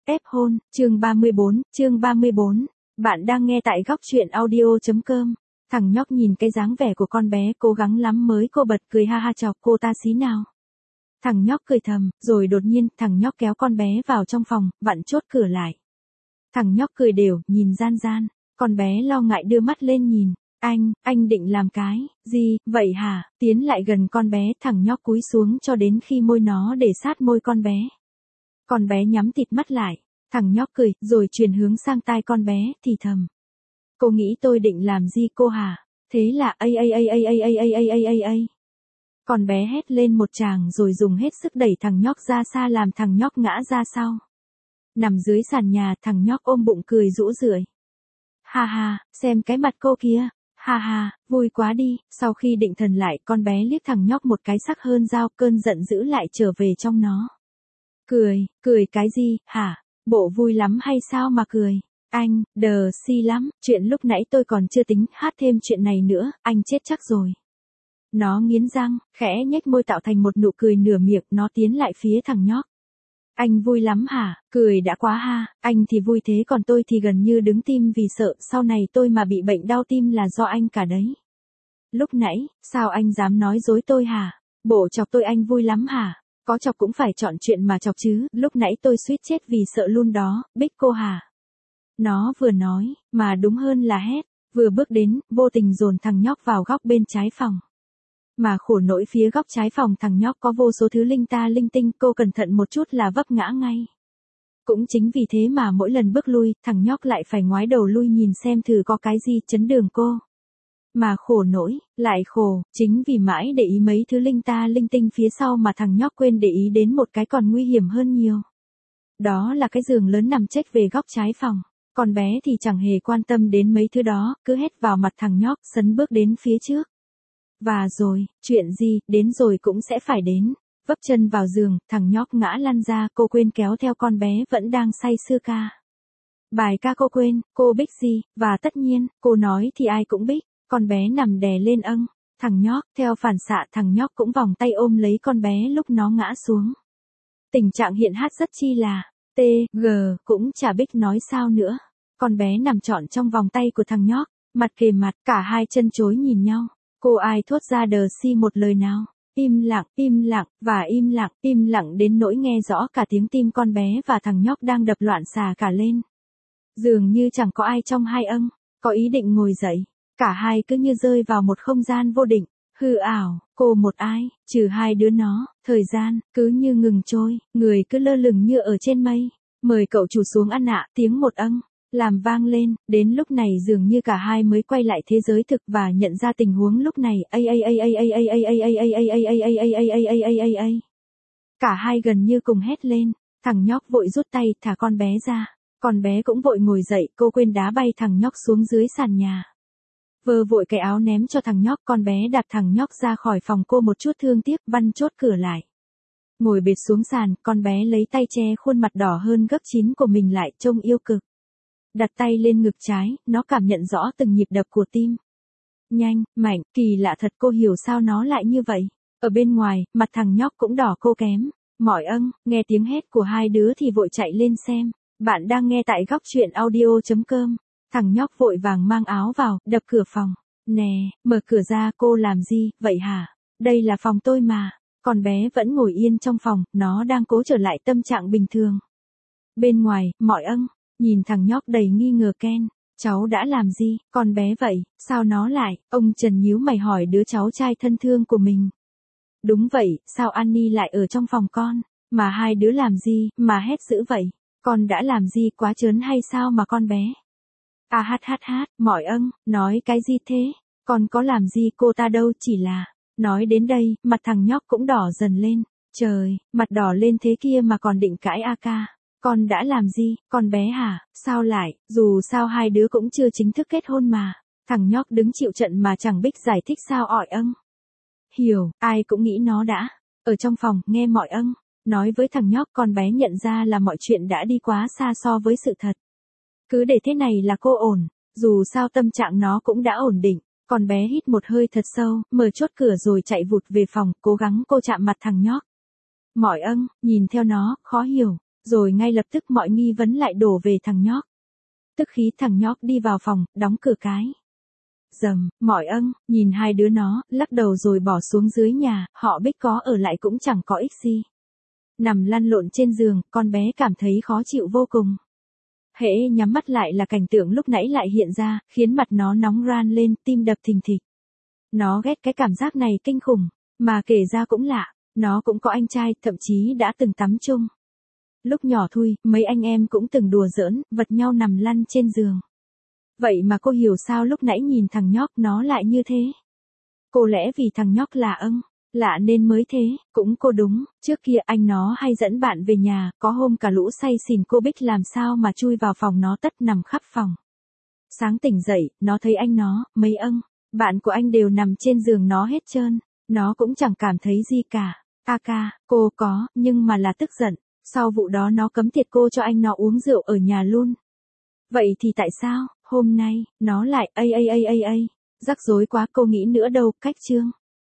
Ép hôn, chương 34, bạn đang nghe tại góc truyện audio.com. Thằng nhóc nhìn cái dáng vẻ của con bé cố gắng lắm mới cô bật cười ha ha chọc cô ta xí nào. Thằng nhóc cười thầm, rồi đột nhiên thằng nhóc kéo con bé vào trong phòng, vặn chốt cửa lại. Thằng nhóc cười đều, nhìn gian gian, con bé lo ngại đưa mắt lên nhìn. Anh định làm cái, gì, vậy hả? Tiến lại gần con bé, thằng nhóc cúi xuống cho đến khi môi nó để sát môi con bé. Con bé nhắm tịt mắt lại, thằng nhóc cười, rồi chuyển hướng sang tai con bé, thì thầm. Cô nghĩ tôi định làm gì cô hả? Thế là ai. Con bé hét lên một tràng rồi dùng hết sức đẩy thằng nhóc ra xa làm thằng nhóc ngã ra sau. Nằm dưới sàn nhà, thằng nhóc ôm bụng cười rũ rượi. Ha ha, xem cái mặt cô kia. Ha ha, vui quá đi. Sau khi định thần lại, con bé liếc thằng nhóc một cái sắc hơn dao, cơn giận dữ lại trở về trong nó. Cười cái gì, hả? Bộ vui lắm hay sao mà cười? Anh, đờ si lắm, chuyện lúc nãy tôi còn chưa tính hát thêm chuyện này nữa, anh chết chắc rồi. Nó nghiến răng, khẽ nhếch môi tạo thành một nụ cười nửa miệng, nó tiến lại phía thằng nhóc. Anh vui lắm hả? Cười đã quá ha, anh thì vui thế còn tôi thì gần như đứng tim vì sợ sau này tôi mà bị bệnh đau tim là do anh cả đấy. Lúc nãy, sao anh dám nói dối tôi hả? Bộ chọc tôi anh vui lắm hả? Có chọc cũng phải chọn chuyện mà chọc chứ, lúc nãy tôi suýt chết vì sợ luôn đó, Bích cô hả? Nó vừa nói, mà đúng hơn là hét, vừa bước đến, vô tình dồn thằng nhóc vào góc bên trái phòng. Mà khổ nỗi phía góc trái phòng thằng nhóc có vô số thứ linh ta linh tinh, cô cẩn thận một chút là vấp ngã ngay. Cũng chính vì thế mà mỗi lần bước lui, thằng nhóc lại phải ngoái đầu lui nhìn xem thử có cái gì chấn đường cô. Mà khổ nỗi, lại khổ, chính vì mãi để ý mấy thứ linh ta linh tinh phía sau mà thằng nhóc quên để ý đến một cái còn nguy hiểm hơn nhiều. Đó là cái giường lớn nằm chếch về góc trái phòng. Con bé thì chẳng hề quan tâm đến mấy thứ đó, cứ hét vào mặt thằng nhóc, sấn bước đến phía trước. Và rồi, chuyện gì, đến rồi cũng sẽ phải đến. Vấp chân vào giường, thằng nhóc ngã lăn ra, cô quên kéo theo con bé vẫn đang say sưa ca. Bài ca cô quên, cô Bích gì, và tất nhiên, cô nói thì ai cũng Bích. Con bé nằm đè lên thằng nhóc, theo phản xạ thằng nhóc cũng vòng tay ôm lấy con bé lúc nó ngã xuống. Tình trạng hiện hát rất chi là, cũng chả biết nói sao nữa. Con bé nằm trọn trong vòng tay của thằng nhóc, mặt kề mặt, cả hai chân chối nhìn nhau. Cô ai thốt ra đờ si một lời nào. Im lặng đến nỗi nghe rõ cả tiếng tim con bé và thằng nhóc đang đập loạn xà cả lên. Dường như chẳng có ai trong hai có ý định ngồi dậy. Cả hai cứ như rơi vào một không gian vô định, hư ảo, cô một ai, trừ hai đứa nó, thời gian, cứ như ngừng trôi, người cứ lơ lửng như ở trên mây. Mời cậu chủ xuống ăn ạ, tiếng một làm vang lên, đến lúc này dường như cả hai mới quay lại thế giới thực và nhận ra tình huống lúc này, Cả hai gần như cùng hét lên, thằng nhóc vội rút tay thả con bé ra, con bé cũng vội ngồi dậy, cô quên đá bay thằng nhóc xuống dưới sàn nhà. Vơ vội cái áo ném cho thằng nhóc, con bé đạp thằng nhóc ra khỏi phòng cô một chút thương tiếc, băn chốt cửa lại. Ngồi bệt xuống sàn, con bé lấy tay che khuôn mặt đỏ hơn gấp 9 của mình lại, trông yêu cực. Đặt tay lên ngực trái, nó cảm nhận rõ từng nhịp đập của tim. Nhanh, mạnh, kỳ lạ thật, cô hiểu sao nó lại như vậy. Ở bên ngoài, mặt thằng nhóc cũng đỏ cô kém. Mỏi nghe tiếng hét của hai đứa thì vội chạy lên xem. Bạn đang nghe tại góc truyện audio.com. Thằng nhóc vội vàng mang áo vào, đập cửa phòng. Nè, mở cửa ra, cô làm gì, vậy hả? Đây là phòng tôi mà. Con bé vẫn ngồi yên trong phòng, nó đang cố trở lại tâm trạng bình thường. Bên ngoài, mọi nhìn thằng nhóc đầy nghi ngờ Ken. Cháu đã làm gì, con bé vậy, sao nó lại, ông Trần nhíu mày hỏi đứa cháu trai thân thương của mình. Đúng vậy, sao Annie lại ở trong phòng con, mà hai đứa làm gì, mà hét dữ vậy, con đã làm gì quá trớn hay sao mà con bé. Mọi nói cái gì thế, con có làm gì cô ta đâu, chỉ là, nói đến đây, mặt thằng nhóc cũng đỏ dần lên, trời, mặt đỏ lên thế kia mà còn định cãi ca. Con đã làm gì, con bé hả, sao lại, dù sao hai đứa cũng chưa chính thức kết hôn mà. Thằng nhóc đứng chịu trận mà chẳng biết giải thích sao ỏi Hiểu, ai cũng nghĩ nó đã. Ở trong phòng, nghe mọi nói với thằng nhóc, con bé nhận ra là mọi chuyện đã đi quá xa so với sự thật. Cứ để thế này là cô ổn, dù sao tâm trạng nó cũng đã ổn định. Con bé hít một hơi thật sâu, mở chốt cửa rồi chạy vụt về phòng, cố gắng cô chạm mặt thằng nhóc. Mọi nhìn theo nó, khó hiểu. Rồi ngay lập tức mọi nghi vấn lại đổ về thằng nhóc. Tức khí thằng nhóc đi vào phòng, đóng cửa cái. Dầm, mỏi âng, nhìn hai đứa nó, lắc đầu rồi bỏ xuống dưới nhà, họ Bích có ở lại cũng chẳng có ích gì. Nằm lăn lộn trên giường, con bé cảm thấy khó chịu vô cùng. Hễ nhắm mắt lại là cảnh tượng lúc nãy lại hiện ra, khiến mặt nó nóng ran lên, tim đập thình thịch. Nó ghét cái cảm giác này kinh khủng, mà kể ra cũng lạ, nó cũng có anh trai, thậm chí đã từng tắm chung. Lúc nhỏ thui, mấy anh em cũng từng đùa giỡn, vật nhau nằm lăn trên giường. Vậy mà cô hiểu sao lúc nãy nhìn thằng nhóc nó lại như thế? Cô lẽ vì thằng nhóc là lạ nên mới thế, cũng cô đúng, trước kia anh nó hay dẫn bạn về nhà, có hôm cả lũ say xỉn cô Bích làm sao mà chui vào phòng nó tất nằm khắp phòng. Sáng tỉnh dậy, nó thấy anh nó, mấy bạn của anh đều nằm trên giường nó hết trơn, nó cũng chẳng cảm thấy gì cả. Ca, cô có, nhưng mà là tức giận, sau vụ đó nó cấm tiệt cô cho anh nó uống rượu ở nhà luôn. Vậy thì tại sao, hôm nay, nó lại rắc rối quá cô nghĩ nữa đâu, cách chương.